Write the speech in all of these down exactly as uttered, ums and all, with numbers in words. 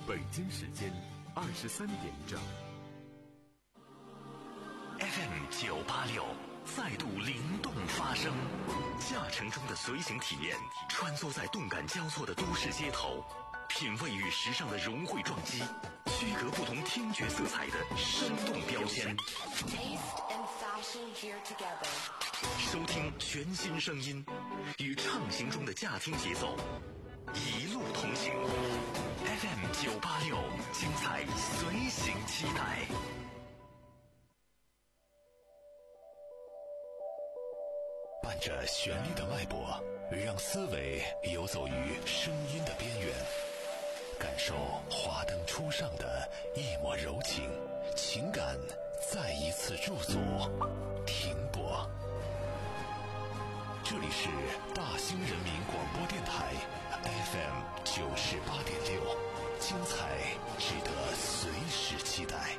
北京时间二十三点整。 F M 九八六再度灵动发声，驾乘中的随行体验，穿梭在动感交错的都市街头，品味与时尚的融汇撞击，区隔不同听觉色彩的生动标签。收听全新声音，与畅行中的驾听节奏，一路同行。F M 九八六，精彩随行期待。伴着旋律的脉搏，让思维游走于声音的边缘，感受华灯初上的一抹柔情，情感再一次驻足停泊。这里是大兴人民广播电台 F M 九十八点六，精彩值得随时期待。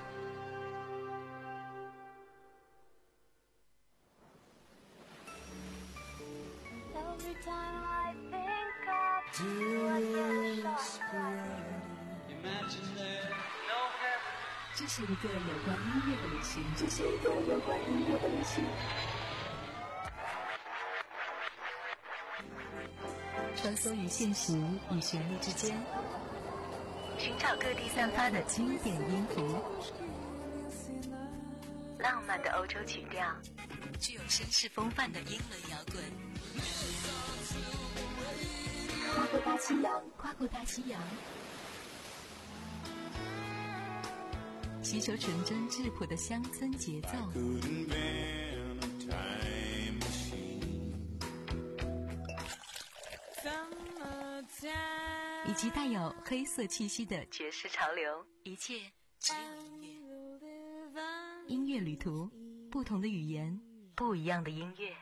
Every time I think of you, I get Imagine there no heaven. 这是一个有关音乐的旅行，这是一个有关音乐的旅行。穿梭于现实与旋律之间，寻找各地散发的经典音符，浪漫的欧洲曲调，具有绅士风范的英伦摇滚。跨过大西洋，跨过大西洋，吸收纯真质朴的乡村节奏，以及带有黑色气息的爵士潮流，一切只有音乐。音乐旅途，不同的语言，不一样的音乐。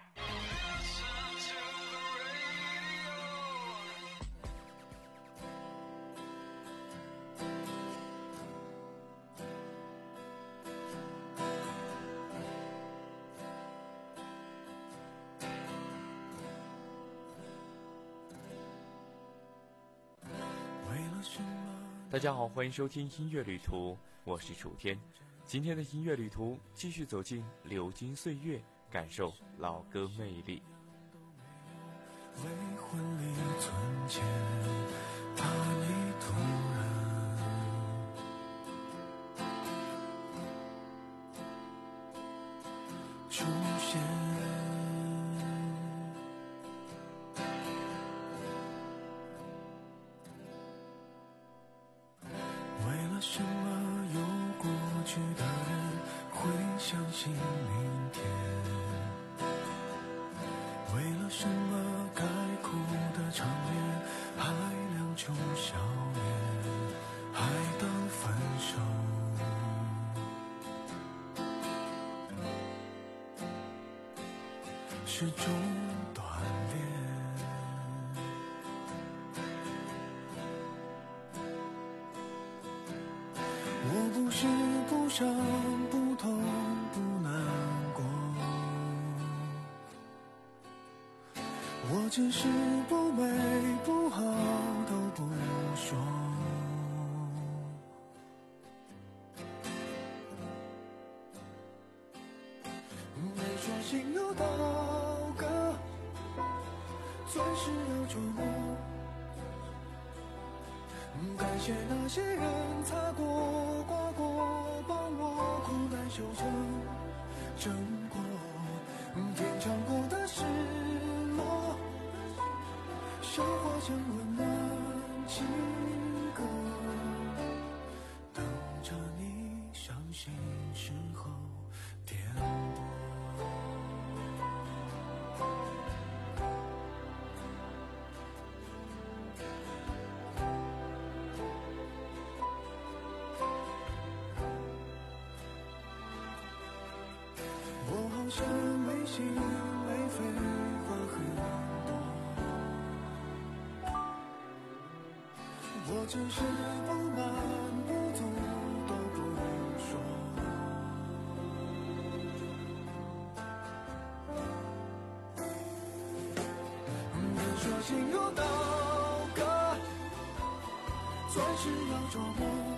大家好，欢迎收听音乐旅途，我是楚天。今天的音乐旅途继续走进流金岁月，感受老歌魅力。 为婚礼存钱，怕你突然出现。什么有过去的人会相信明天？为了什么该哭的场面还两穷笑脸，还当分手？是种锻炼。我不是不伤不痛不难过，我只是不美不好都不说。没说心有刀割，钻石要琢磨。感谢那些人擦过刮过，帮我苦难修成正果。天长过的失落，消化成温暖情歌，等着你伤心时候点播。好像没心没肺话很多，我只是不满不足都不说。别说心如刀割， 算是要琢磨。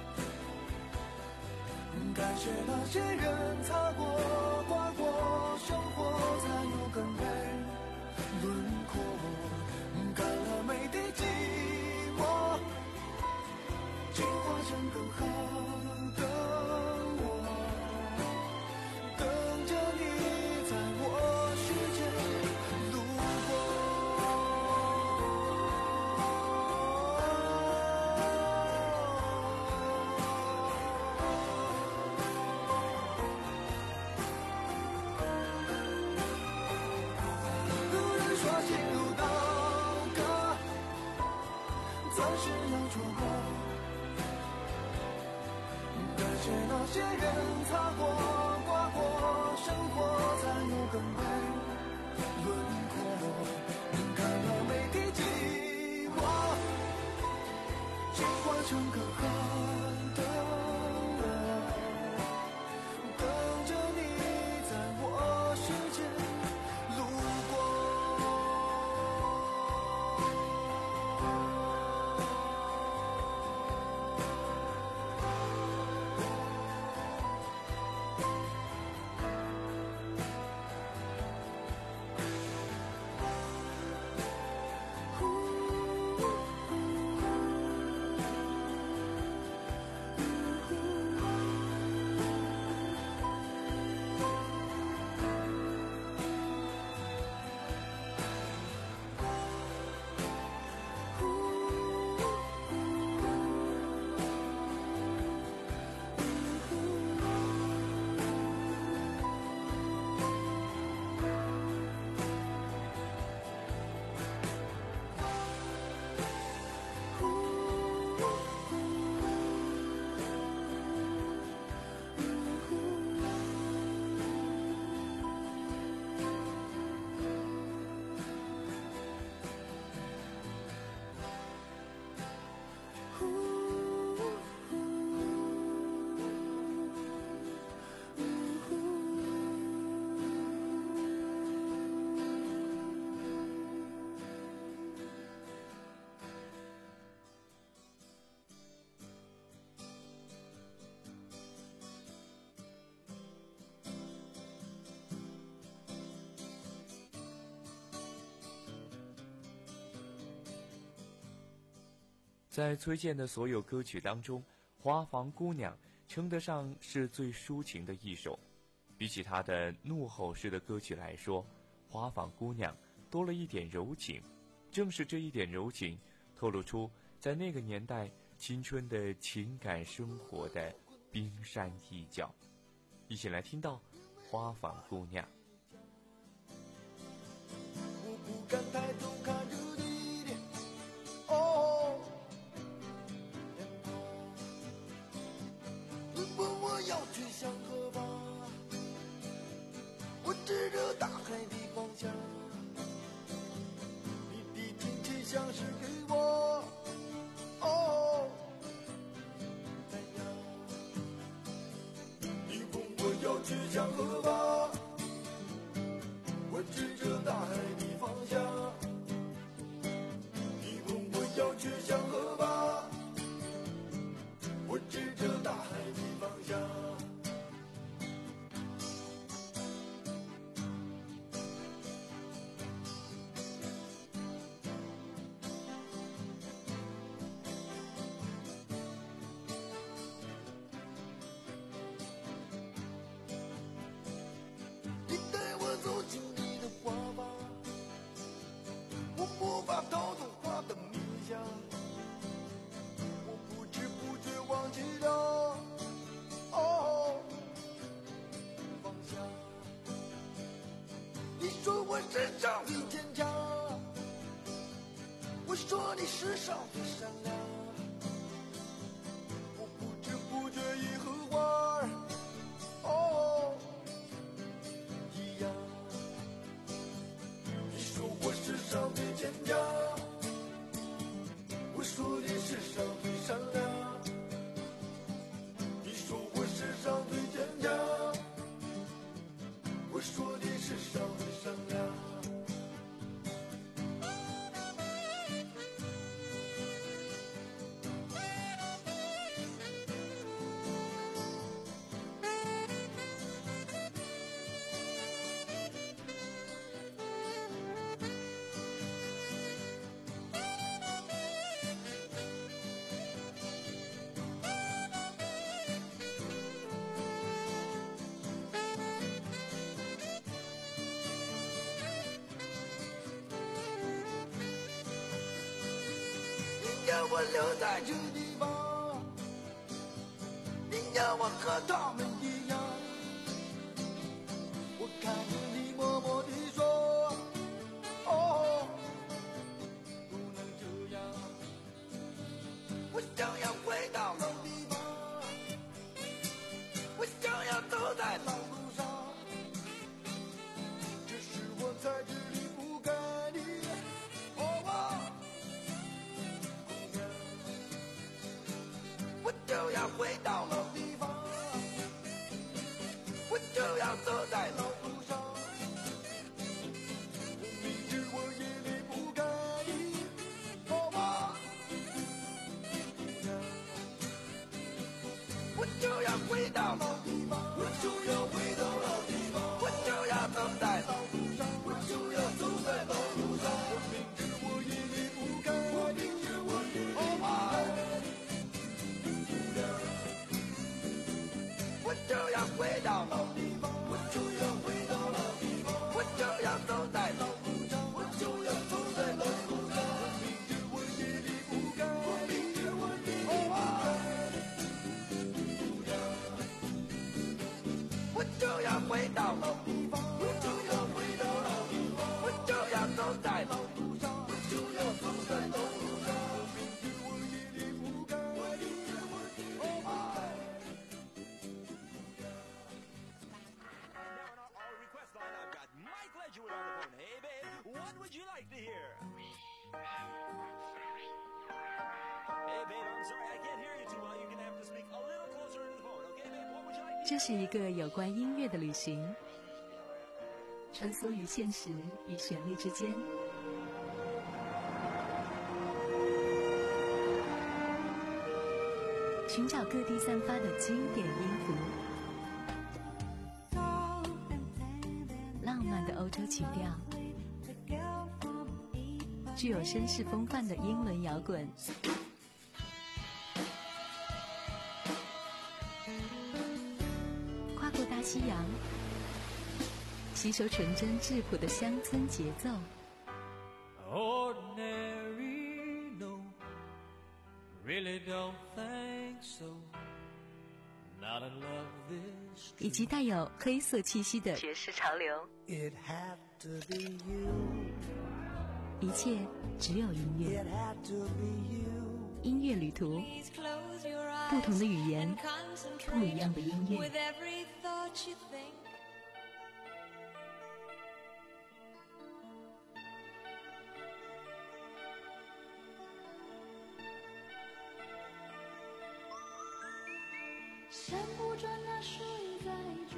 感谢那些人擦过刮过，生活才有更美轮廓。干了每滴寂寞，进化成更好的我，等着你在我世界路有人说心如刀割，钻石要琢磨。感谢那些人擦过刮过，生活才有更美轮廓。看了每滴寂寞，进化成更好的我，等着你在我世界路过。 在崔健的所有歌曲当中，《花房姑娘》称得上是最抒情的一首。比起他的怒吼式的歌曲来说，《花房姑娘》多了一点柔情。正是这一点柔情，透露出在那个年代青春的情感生活的冰山一角。一起来听到《花房姑娘》。 我不敢抬头看着你的哦眼眶，你问我要去向何方，我指着大海的方向，你的天气像是给我哦怎样，你问我要去向何方，我指着大海的方向，你问我要去向何方，我指着大海的方向。你带我走进你的花房，我无法逃脱花的迷香，我不知不觉忘记了哦方向。你说我世上最坚强，我说你世上最善良，我不知不觉已和花儿哦一样。你说我世上最坚强，我说你世上最善良，你说我世上最坚强，我说你世上最善良。 要我留在这地方，你要我和他们一样。我看着你默默地说，哦，不能这样。我想要回到老地方，我想要走在老路上，只是我在这里不该你。哦啊，我就要回到老地方，我就要走在老路上。我明知我也离不开你。哦啊，我就要回到老地方，我就要回到老地方，我就要走在老路上，我就要走在老路上。我明知我也离不开你，我明知我也离不开你。我就要回到老地方，我就要回到老地方，我就要走在老路上，我就要走在老路上。我明知我也离不开你，我明知我也离不开你。我就要回到老地方，我就要回到老地方，我就要走在老路上，我就要走在老路上。我明知我也离不开，我明知我也离不开。 这是一个有关音乐的旅行，穿梭于现实与旋律之间，寻找各地散发的经典音符，浪漫的欧洲曲调，具有绅士风范的英伦摇滚，跨过大西洋，吸收纯真质朴的乡村节奏。 Ordinary, no, really don't think so. Not in love this. 以及带有黑色气息的爵士潮流。 It had to be you. 一切只有音乐。 It had to be you. 音乐旅途，不同的语言，不一样的音乐。 山不转那水在转。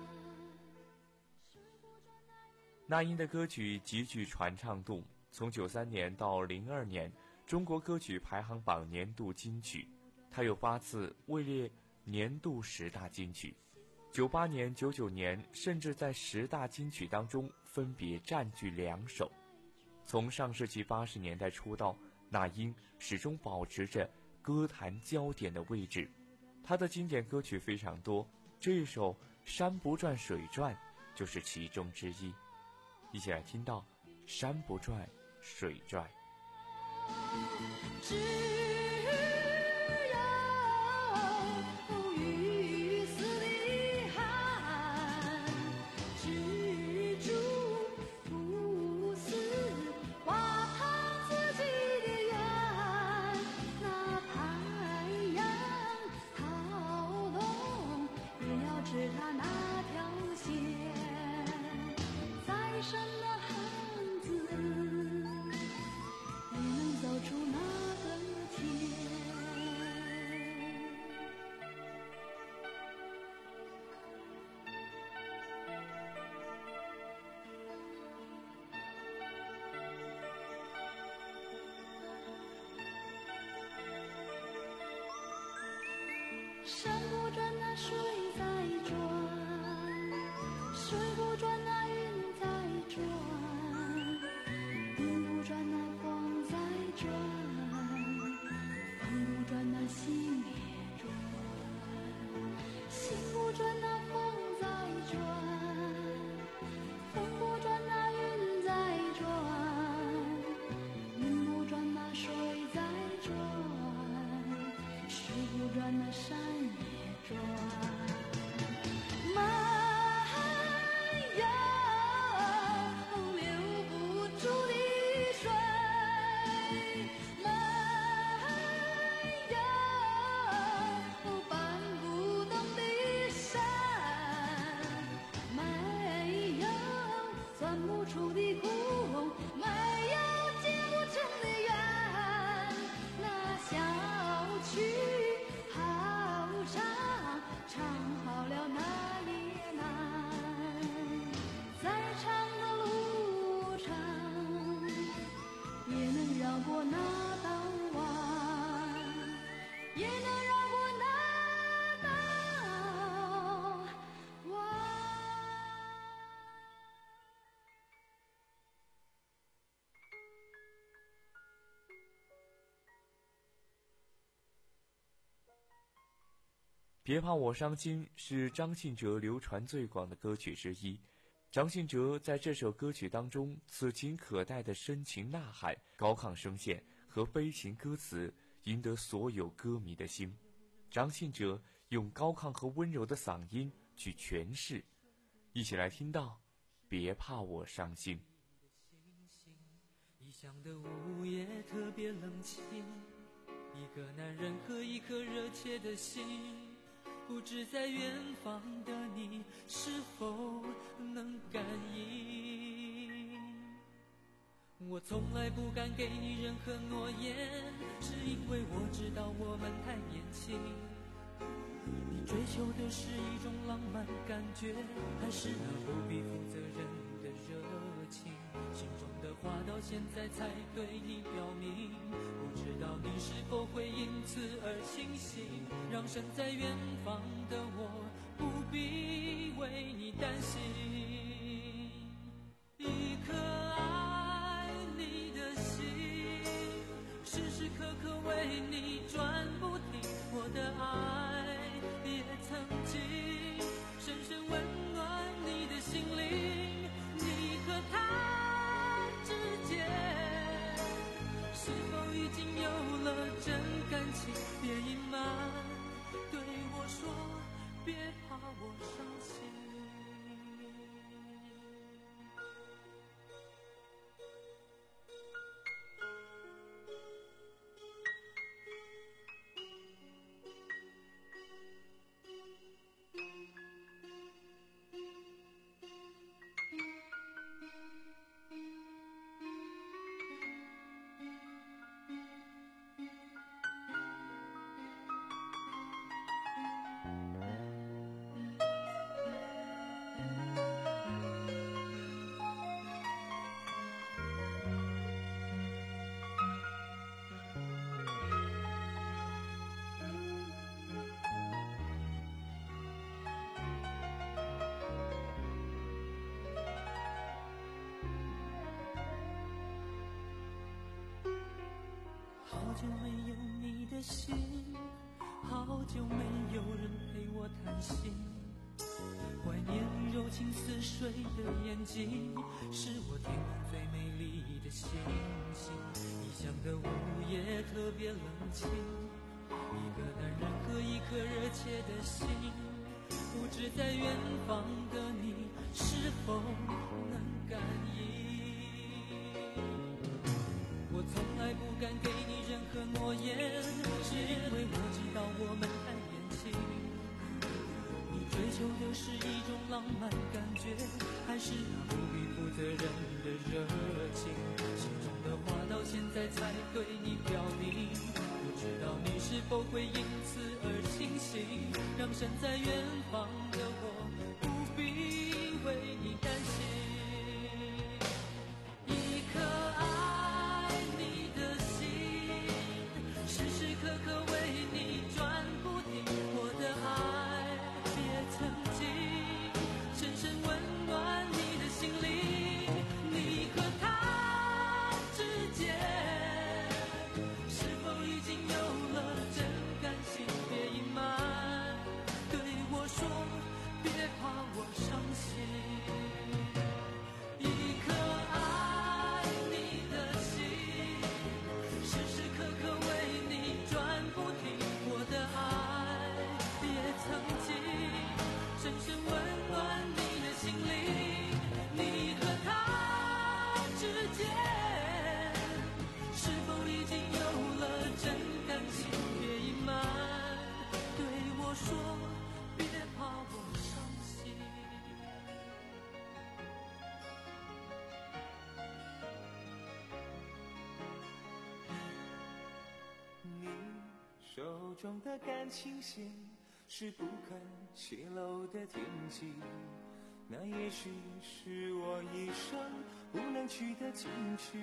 那英的歌曲极具传唱度，从九三年到零二年中国歌曲排行榜年度金曲，他有八次位列年度十大金曲，九八年、九九年甚至在十大金曲当中分别占据两首。从上世纪八十年代出道，那英始终保持着歌坛焦点的位置。他的经典歌曲非常多，这一首《山不转水转》就是其中之一。一起来听到《山不转水转》。 只有雨丝的汗，蜘蛛不死，挖他自己的眼。那太阳好动，也要治他那条线。再深的汉子，也能走出那个天。山不转那水在转，水不转那云在转，云不转那风在转，风不转那心也转，心不转那风在转，风不转那云在转，云不转那水在转。 别怕我伤心是张信哲流传最广的歌曲之一。张信哲在这首歌曲当中，此情可待的深情呐喊、高亢声线和悲情歌词，赢得所有歌迷的心。张信哲用高亢和温柔的嗓音去诠释，一起来听到别怕我伤心。 异乡的午夜特别冷清，一个男人和一颗热切的心，不知在远方的你是否能感应。我从来不敢给你任何诺言，是因为我知道我们太年轻。你追求的是一种浪漫感觉，还是那不必负责任的热情？心中的话到现在才对你表明，不知道你是否会因此而清醒，让身在远方的我不必为你担心。一颗爱你的心，时时刻刻为你转不停，我的爱也曾经深深温暖你的心灵。你和他之间是否已经有了真感情？别隐瞒，对我说，别怕我伤心。好久没有你的心，好久没有人陪我谈心，怀念你柔情似水的眼睛，是我天空最美丽的星星。异乡的午夜特别冷清，一个男人和一颗热切的心，不知在远方的你是否能感应。我从来不敢给你任何诺言，是因为我知道我们太年轻。你追求的是一种浪漫感觉，还是那不必负责任的热情？心中的话到现在才对你表明，不知道你是否会因此而清醒，让身在远方的我不必为你担心。一颗爱你的心，时时刻刻为你转不停，我的爱也曾经深深温暖你的心灵。你和他之间是否已经有了真感情？别隐瞒，对我说，别怕我伤心。一颗爱你的心，时时刻刻为你转不停，我的爱也曾经深深温暖你的心灵。你和他之间是否已经有了真感情？别隐瞒，对我说，别怕我伤心。 你手中的感情线是不肯泄露的天机，那也许是我一生不能取的禁区。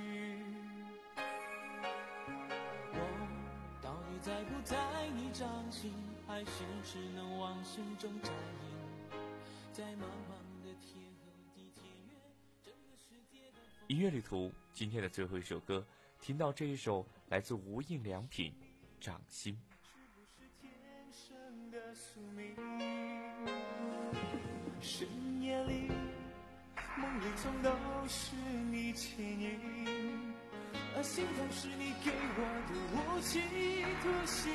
我到底在不在你掌心，还是只能往心中摘影？在茫茫的天和地铁月，整个世界的风音乐旅途今天的最后一首歌，听到这一首来自无印良品《掌心》。 是不是天生的宿命。深夜里梦里总都是你牵引，而心痛是你给我的无期徒刑。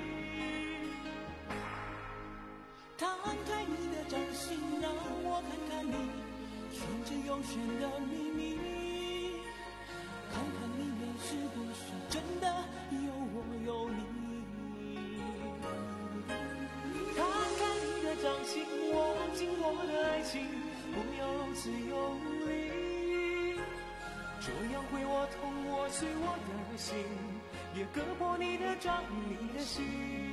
摊开你的掌心，让我看看你玄之又玄的秘密，看看里面是不是真的有我有你。摊开你的掌心，握紧我的爱情，不要如此用力，这样会我痛，我碎我的心，也割破你的掌，你的心。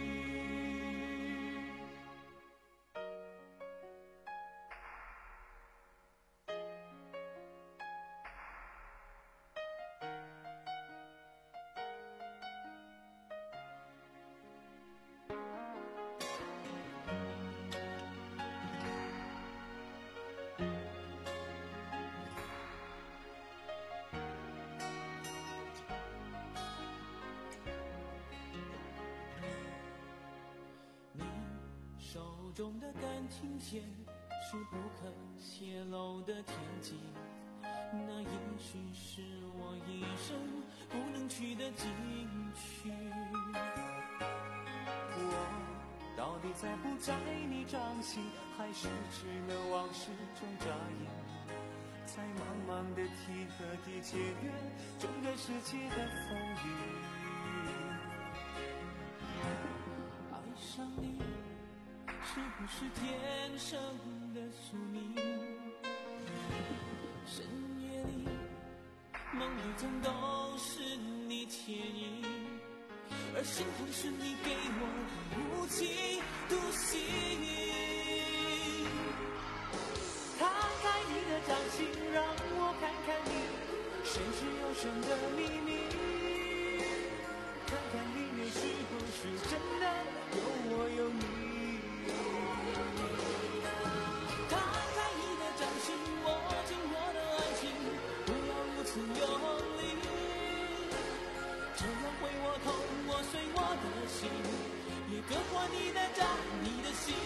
手中的感情线是不可泄露的天机，那也许是我一生不能取的禁区。 我到底在不在你掌心，还是只能往事中眨眼，在茫茫的天和地界缘，整个世界的风雨。 爱上你是不是天生的宿命？深夜里梦里总都是你牵引，而心痛是你给我的无期徒刑。摊开你的掌心，让我看看你玄之又玄的秘密，看看里面是不是真的有我有你。摊开你的掌心，握紧我的爱情，不要如此用力，这样会我痛，我碎我的心，也割破你的掌，你的心。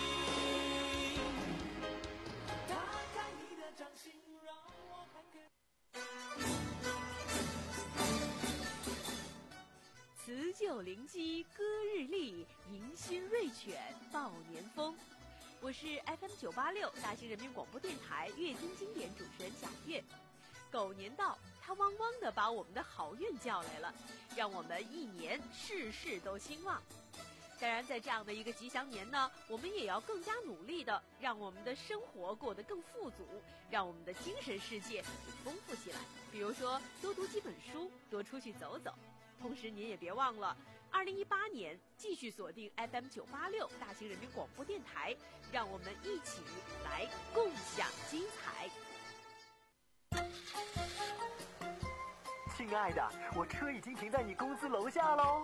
摊开你的掌心，让我看看。 辞旧临机歌日丽，迎新瑞犬报年风。我是 F M 九八六大兴人民广播电台乐听经典主持人贾月。狗年到，它汪汪地把我们的好运叫来了，让我们一年事事都兴旺。当然，在这样的一个吉祥年呢，我们也要更加努力的让我们的生活过得更富足，让我们的精神世界也丰富起来。比如说，多读几本书，多出去走走。同时，您也别忘了，二零一八年继续锁定 F M 九八六大兴人民广播电台，让我们一起来共享精彩。 亲爱的，我车已经停在你公司楼下喽。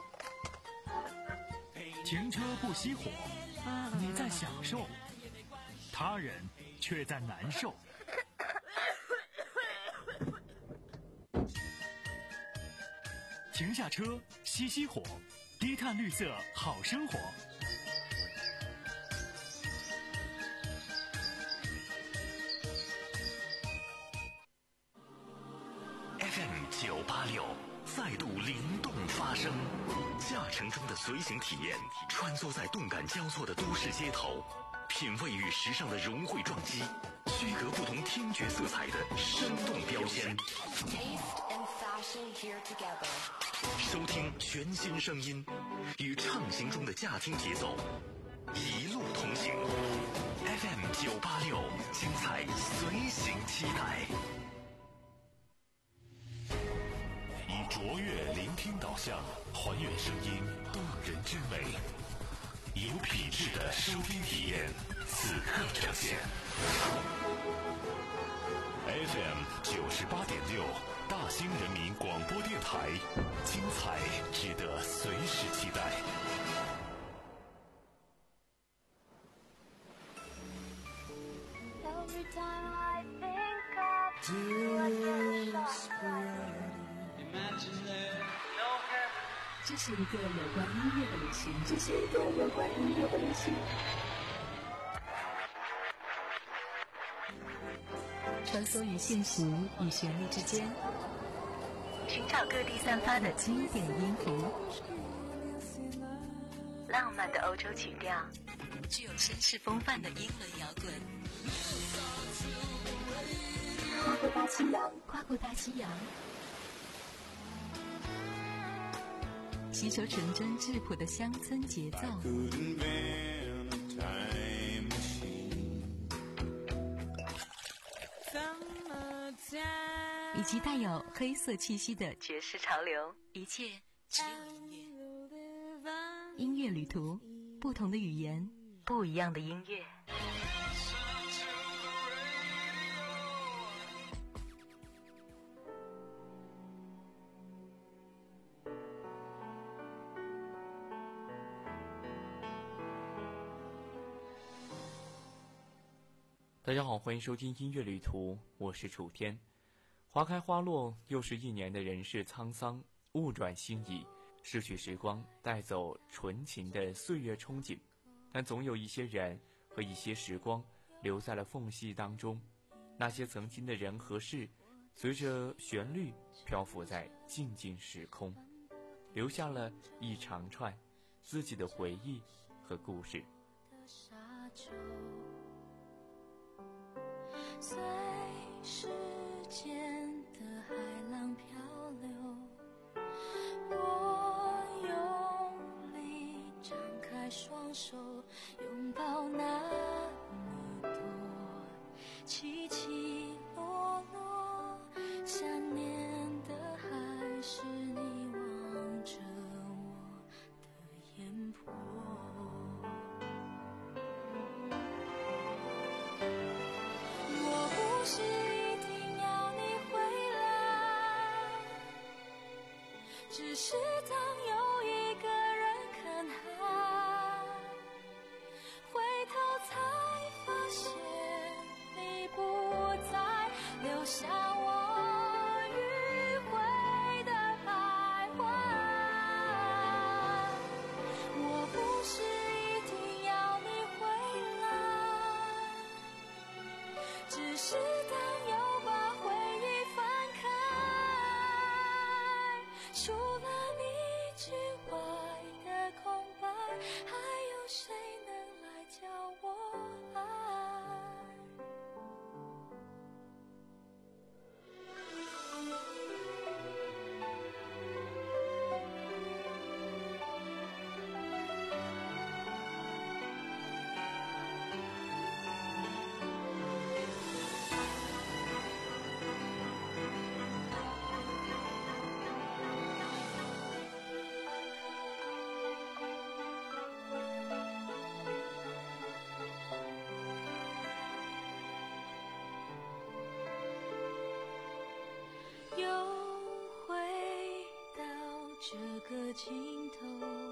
停车不熄火，你在享受，他人却在难受。停下车，熄熄火，低碳绿色好生活。 F M 九八六再度灵动发声，驾乘中的随行体验，穿梭在动感交错的都市街头，品味与时尚的融汇撞击，区隔不同听觉色彩的生动标签。收听全新声音，与畅行中的驾听节奏，一路同行。F M 九八六，精彩随行期待。以卓越聆听导向，还原声音动人之美，有品质的收听体验，此刻呈现。F M 九十八点六，大兴人民广播电台，精彩值得随时期待。 Every time I think of you, I get shot by Imagine there no heaven, 这是一个有关音乐的旅行，这是一个有关音乐的旅行。穿梭于现实与旋律之间，寻找各地散发的经典音符，浪漫的欧洲曲调，具有绅士风范的英伦摇滚。跨过大西洋，跨过大西洋，吸收纯真质朴的乡村节奏，以及带有黑色气息的爵士潮流，一切只有音乐。音乐旅途，不同的语言，不一样的音乐。 大家好，欢迎收听音乐旅途，我是楚天。花开花落，又是一年的人世沧桑，物转星移，逝去时光，带走纯情的岁月憧憬。但总有一些人和一些时光留在了缝隙当中，那些曾经的人和事，随着旋律漂浮在静静时空，留下了一长串自己的回忆和故事。 随时间的海浪漂流，我用力张开双手，拥抱那么多起起落落，想念的还是你望着我的眼波。不是一定要你回来，只是当有一个人看海，回头才发现你不在，留下我迂回的徘徊。我不是一定要你回来，只是当又把回忆翻开，除了你之外的空白，还有谁能来教我爱？又回到这个尽头，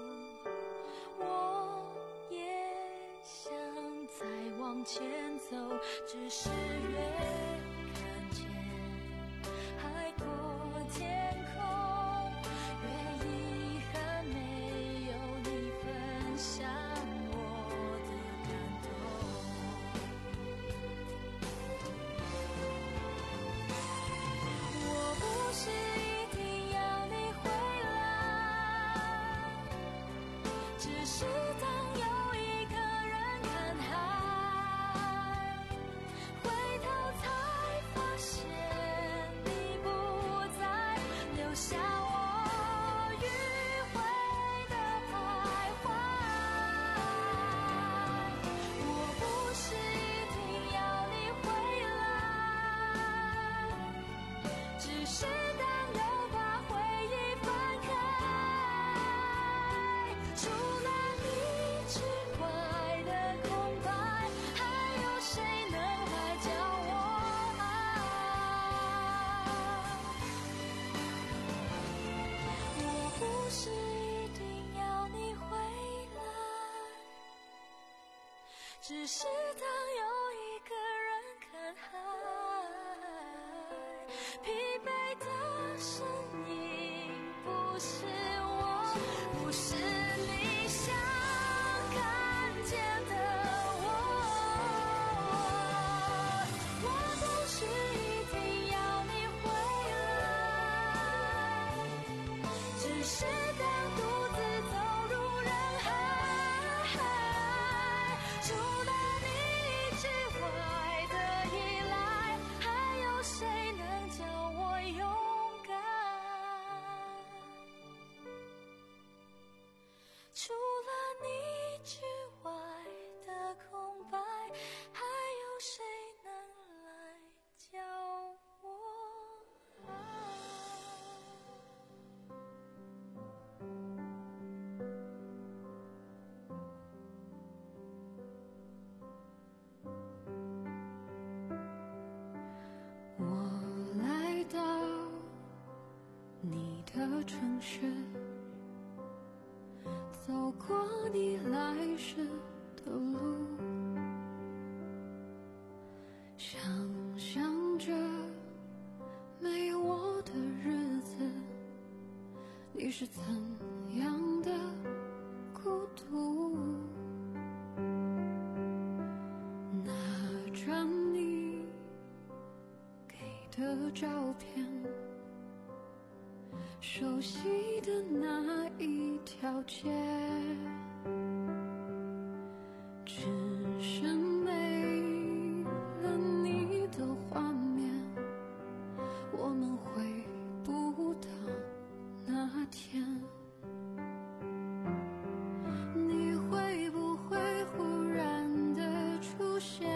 我也想再往前走，只是越看见海阔天空，越遗憾没有你分享我的感动。我不是一定要你回来，只是当有一个人看海，回头才发现你不在，留下我迂回的徘徊。我不是一定要你回来，只是当又把回忆翻开，除了你之外的空白，还有谁能来教我爱？我不是一定要你回来，只是当有一个人看海，疲惫的身影不是我不是你想看见的我。我不是一定要你回来，只是当独自走入人海，除了你之外的依赖，还有谁能叫我勇敢？除了你之外的空白，还有谁能来教我爱？我来到你的城市，走过你来时的路，想象着没我的日子，你是怎样的孤独。拿着你给的照片，熟悉的那一条街，只剩没了你的画面，我们回不到那天。你会不会忽然的出现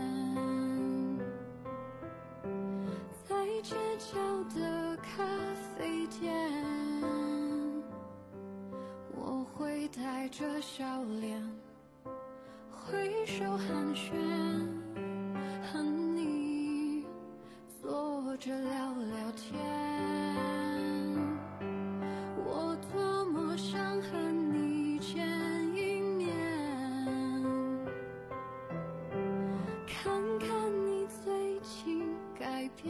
在街角的咖啡店？我会带着笑脸挥手寒暄，和你坐着聊聊天。我多么想和你见一面，看看你最近改变，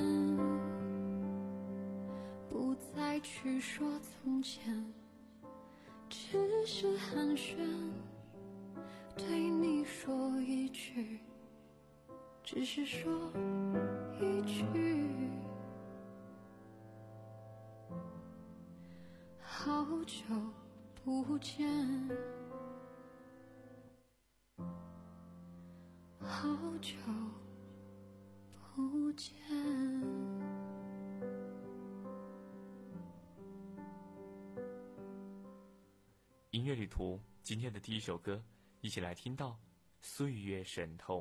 不再去说从前，只是寒暄，对你说一句，只是说一句，好久不见，好久不见。 音乐旅途，今天的第一首歌，一起来听到《岁月渗透》。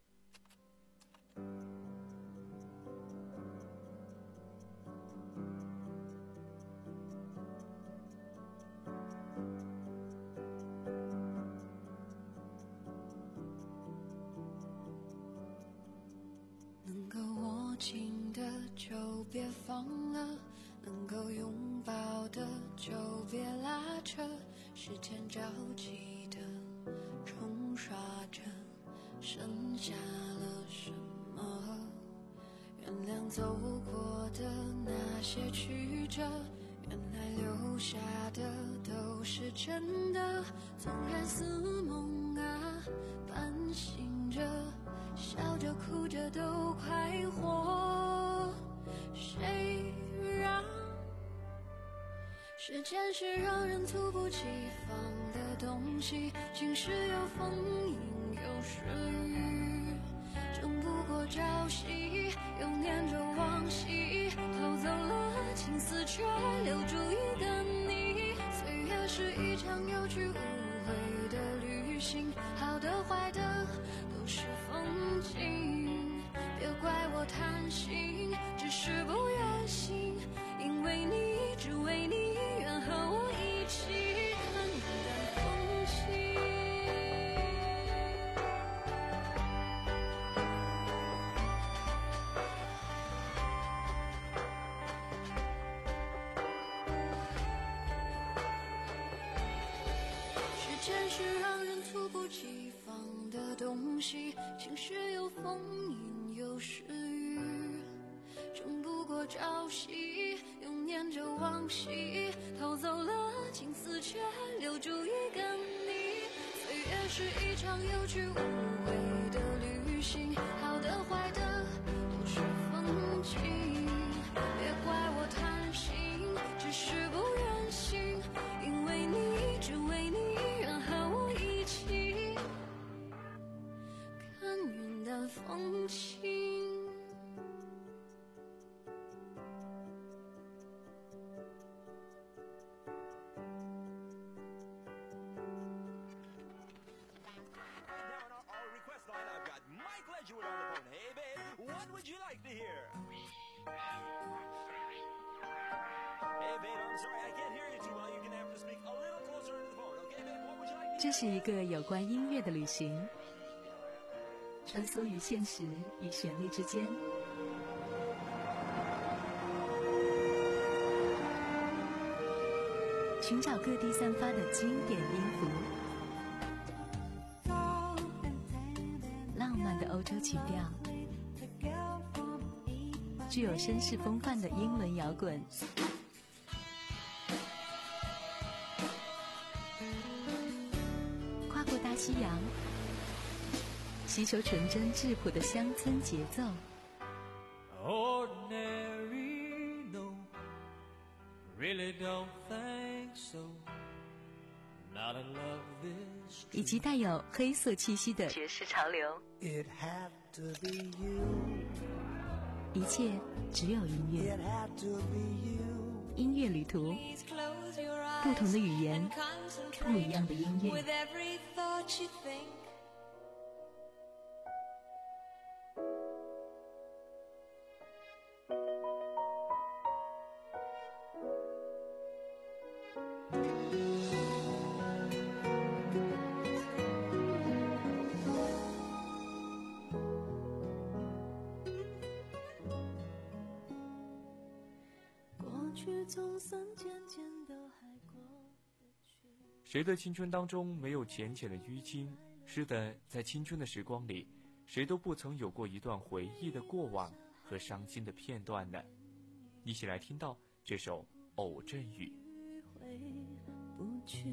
能够握紧的就别放了，能够拥抱的就别拉扯，时间着急的冲刷着，剩下了什么？原谅走过的那些曲折，原来留下的都是真的。纵然似梦啊，半醒着，笑着哭着都快活。谁让时间是让人猝不及防的东西，晴时有风，阴有时雨，争不过朝夕，又念着往昔，偷走了青丝，却留住一个你。岁月是一场有去无回的旅行，好的坏的都是风景，别怪我贪心，只是不愿醒，因为你，只为你，愿和我一起看淡风轻。时间是让人猝不及防的东西，晴时有风，阴有时雨，争不过朝夕，用念着往昔，偷走了青丝，却留住一个你。岁月是一场有去无回的旅行，好的坏的都是风景。别怪我贪心，只是不忍心，因为你，只为你，愿和我一起看云淡风轻。 这是一个有关音乐的旅行，穿梭于现实与旋律之间，寻找各地散发的经典音符，浪漫的欧洲曲调，具有绅士风范的英伦摇滚，跨过大西洋，吸收纯真质朴的乡村节奏。 Ordinary, no, really don't think so. Not in love this. 以及带有黑色气息的爵士潮流。 It had to be you. 一切只有音乐。 It had to be you. 音乐旅途，不同的语言，不一样的音乐。 谁的青春当中没有浅浅的淤青？是的，在青春的时光里，谁都不曾有过一段回忆的过往和伤心的片段呢？一起来听到这首《偶阵雨》。 回不去，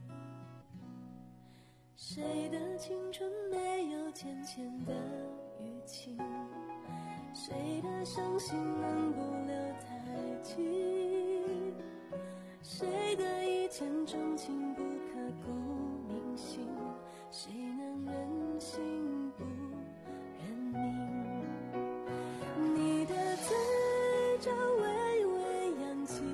谁的青春没有浅浅的淤青？谁的伤心能不留太久？谁的一见钟情不刻骨铭心？谁能忍心不认命？你的嘴角微微扬起，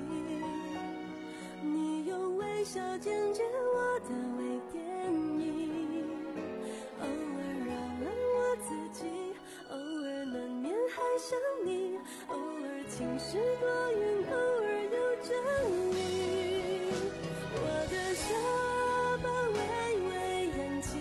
你用微笑剪接我的微电影，偶尔扰乱我自己，偶尔难免还想你，偶尔晴时多云，偶尔有阵雨。我的下巴微微扬起，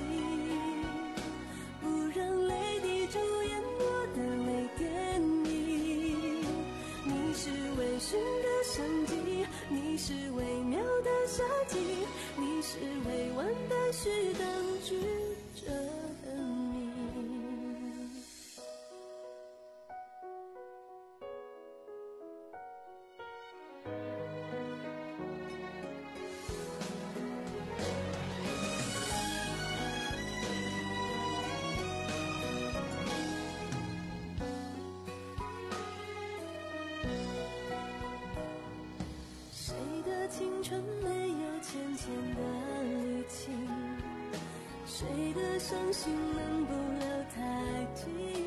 不让泪滴主演我的微电影。你是微醺的生机，你是微妙的夏季，你是未完待续等句着的你。谁的青春没有浅浅的淤青？谁的伤心能不留太久？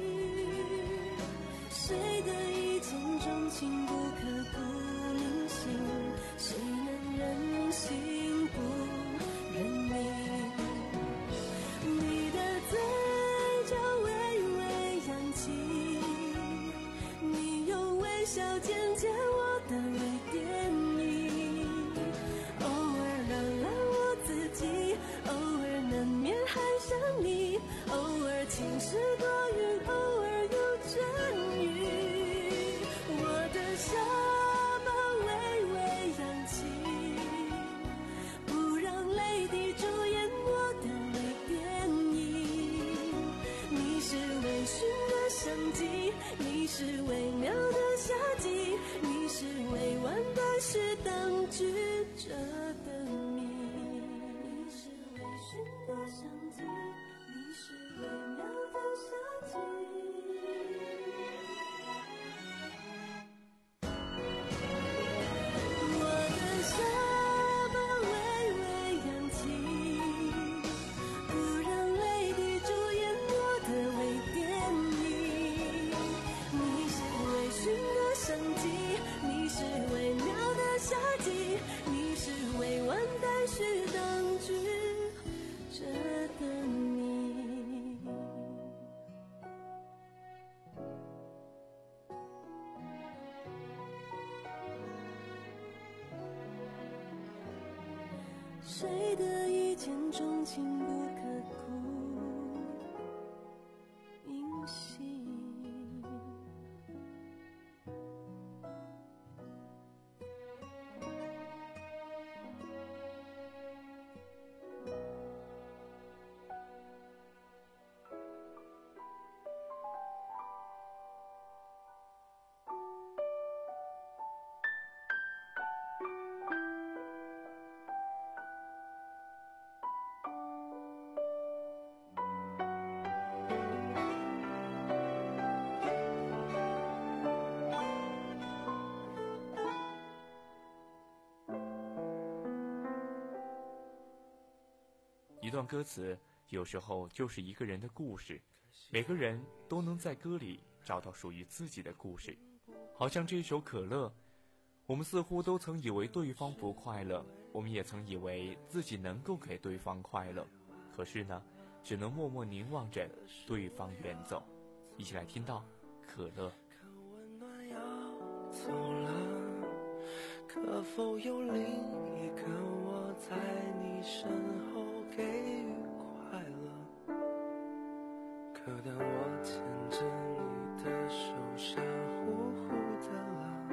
谁的一见钟情不刻骨铭心？谁能忍心不认命？你的嘴角微微扬起，你用微笑剪接我的微电影，偶尔扰乱我自己，偶尔难免还想你，偶尔晴时多云，偶尔有阵雨。我的下巴微微扬起， 谁的一见钟情不刻骨铭心。 一段歌词有时候就是一个人的故事，每个人都能在歌里找到属于自己的故事。好像这首可乐，我们似乎都曾以为对方不快乐，我们也曾以为自己能够给对方快乐，可是呢，只能默默凝望着对方远走。一起来听到可乐。 可温暖要走了，可否有另一个我在你身后给予快乐？可当我牵着你的手傻乎乎的了，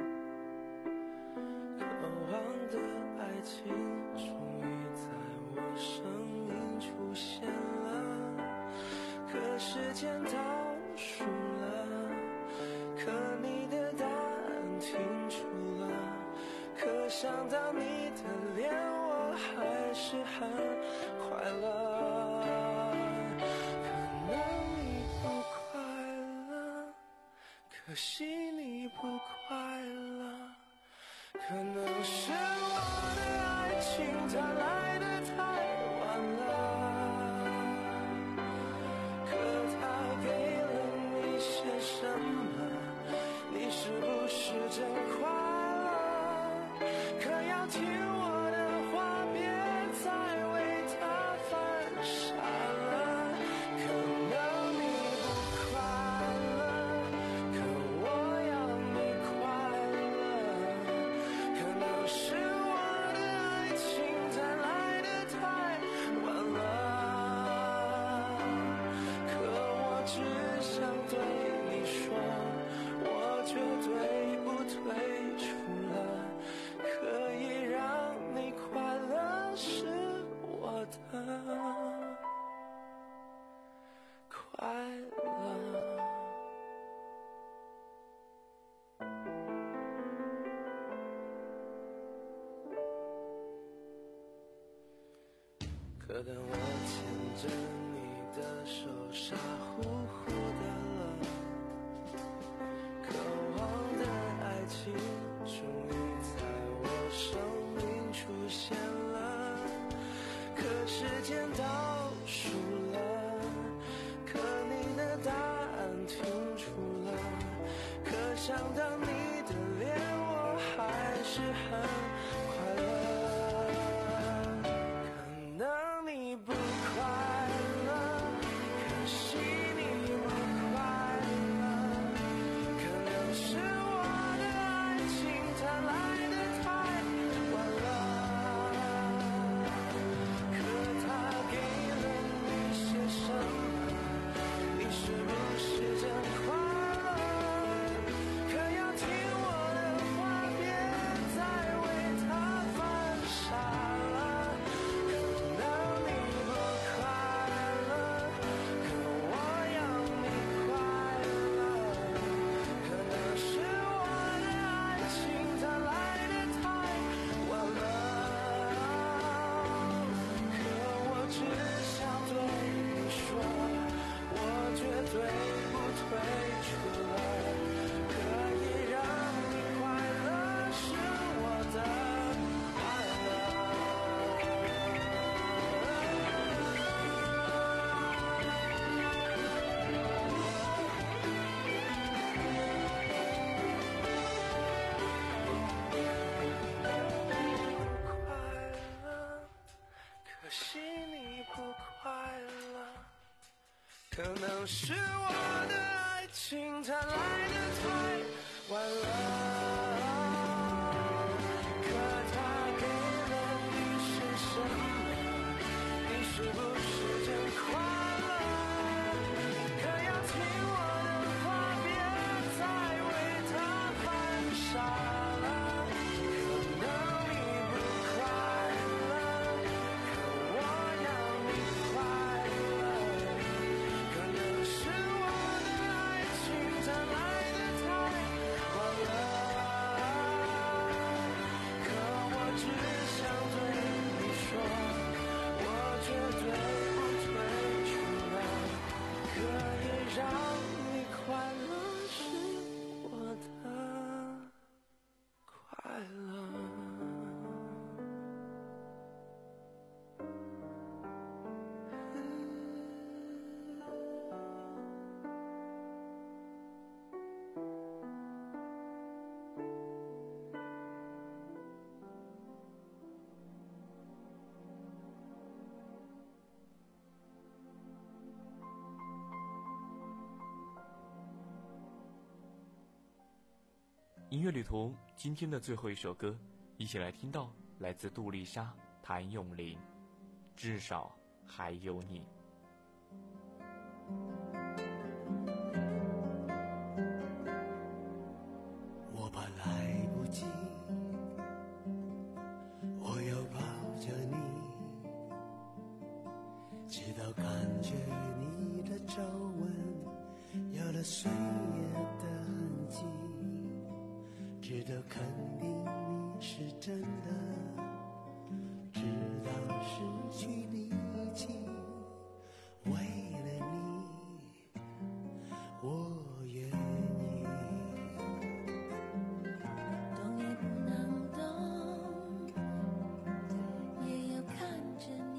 渴望的爱情终于在我生命出现了。可时间倒数了，可你的答案停住了，可想到你的脸我还是很快乐。可能你不快乐，可惜你不快乐，可能是我的爱情它来得太晚了，可它给了你些什么？你是不是真快乐？可要听我的话，别再为它犯傻了。可能你不快乐，可我要你快乐。可能是我的爱情它来得太晚了，可我只想对你说，我绝对不退出了，可以让你快乐是我的快乐。可当我牵着你的手傻乎乎的了，渴望的爱情终于在我生命出现了。可时间倒数了，可你的答案停住了，可想到你的脸我还是很快乐。可能你不快乐，可惜你不快乐，可能是我的爱情它来得太晚了，可它给了你些什么？你是不是真快乐？可要听我的话，别再为它犯傻了。可能你不快乐，可我要你快乐。可能是我的爱情它来得太晚了，可我只想对你说，我绝对不退出了，可以让你快乐是我的快乐。快乐，可惜你不快乐，可能是我的爱情它来得太晚了，可它给了你些什么？ 音乐旅途今天的最后一首歌，一起来听到来自杜丽莎、谭咏麟，至少还有你。 我怕来不及，我要抱着你，直到感觉你的皱纹有了岁月的痕迹，直到肯定你是真的，直到失去力气，为了你我愿意。 懂也不能懂，也要看着你。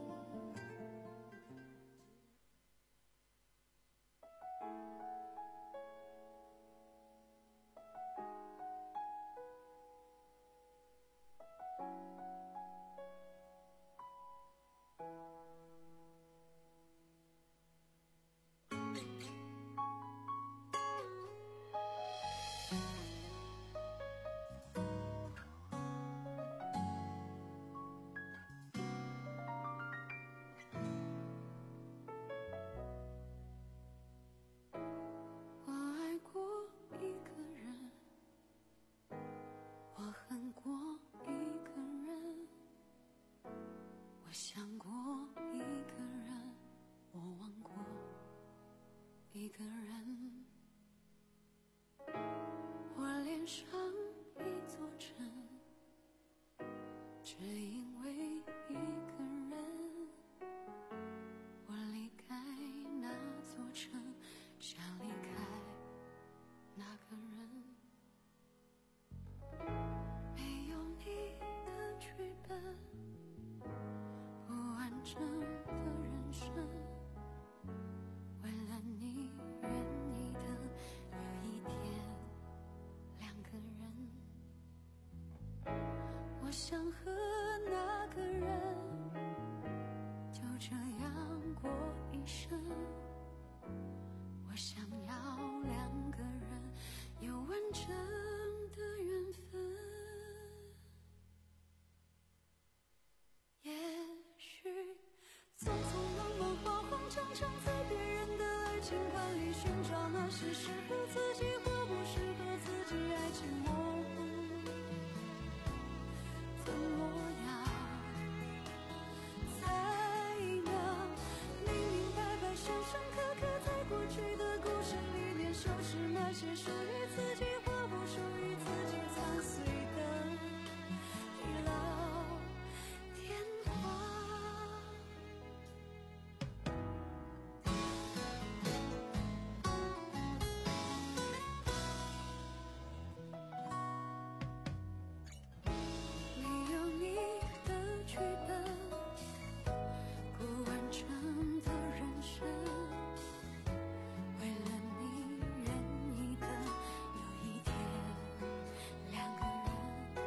我爱过一个人，我恨过一个人，我想过一个人，我忘过一个人。我恋上一座城，只因为一个人。我离开那座城，想离开那个人。没有你的剧本，不完整的人生，为了你愿意的有一天两个人。我想和那个人就这样过一生，我想要两个人有完整的缘分。也许匆匆忙忙慌慌张张，在别人的爱情观里寻找那些适合自己或不适合自己，爱情模糊怎么样才能明明白白深深刻刻在过去的故事里面收拾那些属于自己或不属于自己残碎的地老天荒。没有你的剧本，不完整的人生，为了你愿意的有一天两个人。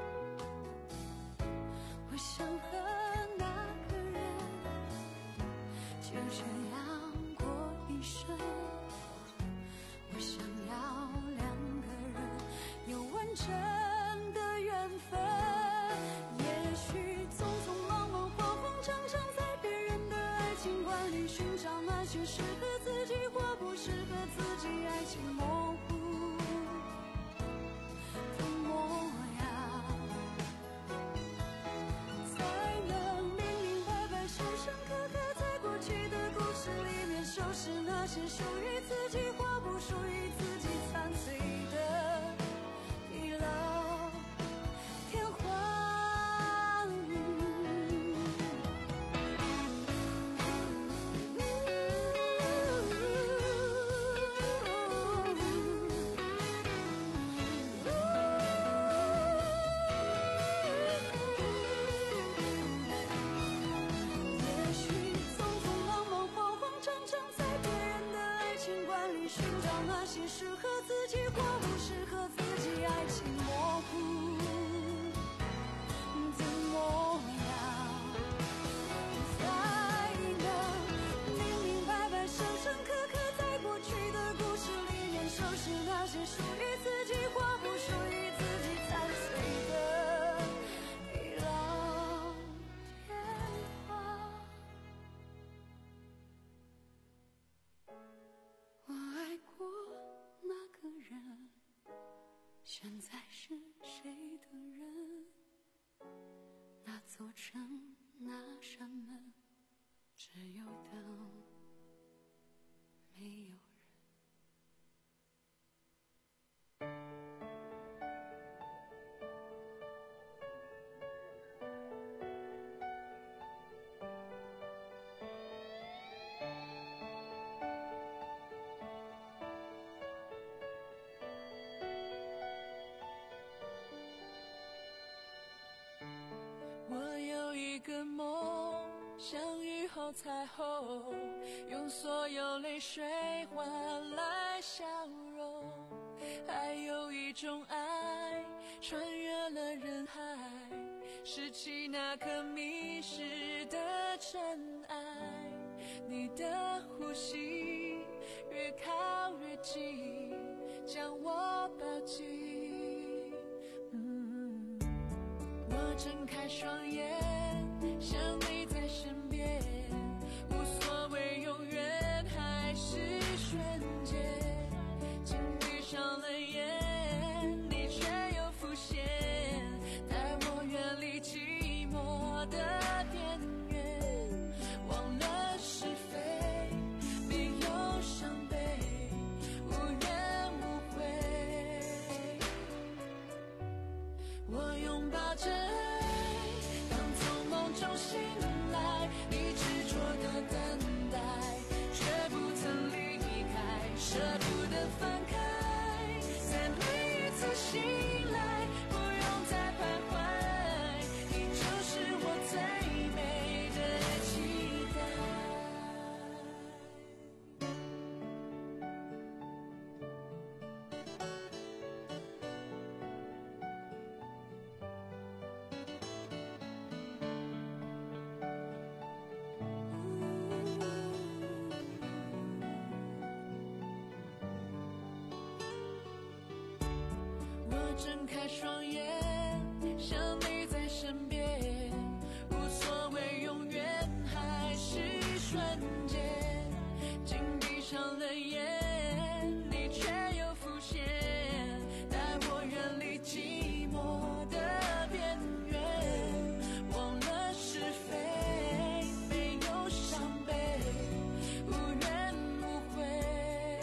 我想和那个人就这样过一生，我想要两个人有完整的缘分。也许匆匆忙忙慌慌张张，在别人的爱情观里寻找那些适合自己或不适合自己，爱情模糊的模样，才能明明白白深深刻刻在过去的故事里面收拾那些属于自己或不属于自己残碎的地老天荒。也许匆匆忙忙慌慌张张，在别人的爱情观里寻找那些适合自己或不适合自己，爱情模糊的模样，才能明明白白深深刻刻在过去的故事里面收拾那些属于自己或不属于风，像雨后彩虹，用所有泪水换来笑容。还有一种爱，穿越了人海，拾起那颗迷失的尘埃。你的呼吸越靠越近，将我抱紧。嗯，我睁开双眼，想你在身边，无所谓永远还是瞬间。紧闭上了眼，你却又浮现，带我远离寂寞的边缘，忘了是非，没有伤悲，无怨无悔。我拥抱着爱，当从梦中醒来，你执着的等待，却不曾离开，舍不得分开。在每一次醒来，不用再徘徊，你就是我最美的期待。我睁开双眼，想你在身边，无所谓永远还是瞬间。紧闭上了眼，你却又浮现，带我远离寂寞的边缘，忘了是非，没有伤悲，无怨无悔。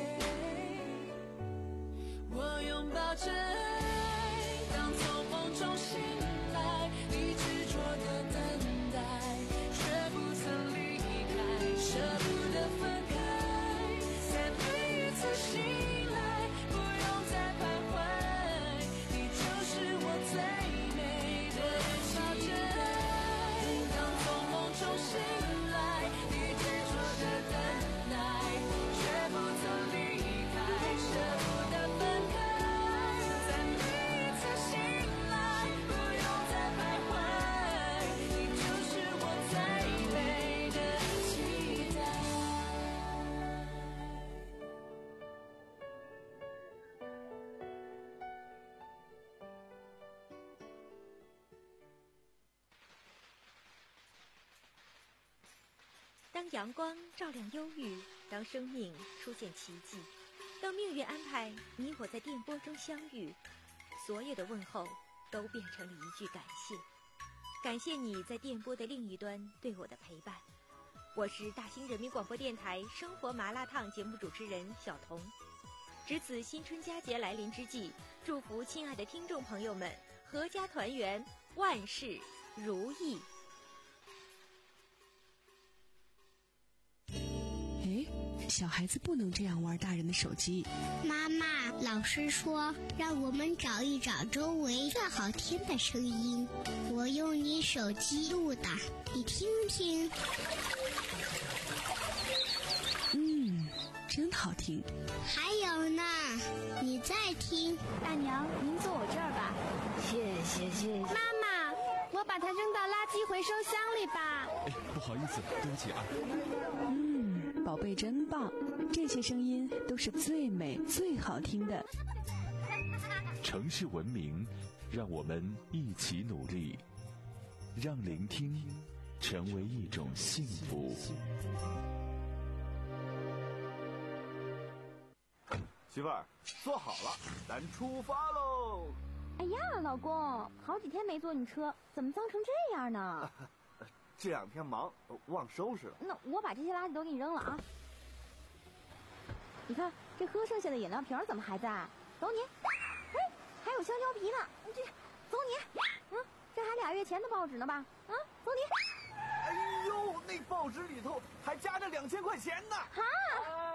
我拥抱着爱，当从梦中醒来，你执着的等待，却不曾离开，舍不得分开。在每一次醒来，不用再徘徊，你就是我最美的期待。当从梦中醒来，你执着的等待，却不曾离开，舍不得分开。在每一次醒来，不用再徘徊，你就是我最美的期待。 当阳光照亮忧郁，当生命出现奇迹，当命运安排你我在电波中相遇，所有的问候都变成了一句感谢。感谢你在电波的另一端对我的陪伴。我是大兴人民广播电台生活麻辣烫节目主持人小彤。值此新春佳节来临之际，祝福亲爱的听众朋友们阖家团圆，万事如意。 哎，小孩子不能这样玩大人的手机。 妈妈，老师说让我们找一找周围最好听的声音，我用你手机录的，你听听。 嗯，真好听。 还有呢，你再听。 大娘，您坐我这儿吧。 谢谢谢谢。 妈妈，我把它扔到垃圾回收箱里吧。 哎，不好意思，对不起啊。 嗯，宝贝真棒，这些声音都是最美最好听的。 城市文明，让我们一起努力，让聆听成为一种幸福。 媳妇儿，坐好了，咱出发喽！ 哎呀，老公，好几天没坐你车，怎么脏成这样呢？ 这两天忙，忘收拾了。 那我把这些垃圾都给你扔了啊！你看，这喝剩下的饮料瓶怎么还在？走你！哎，还有香蕉皮呢，这走你！嗯，这还俩月前的报纸呢吧？啊，走你！ 哎呦，那报纸里头还夹着两千块钱呢！ 啊，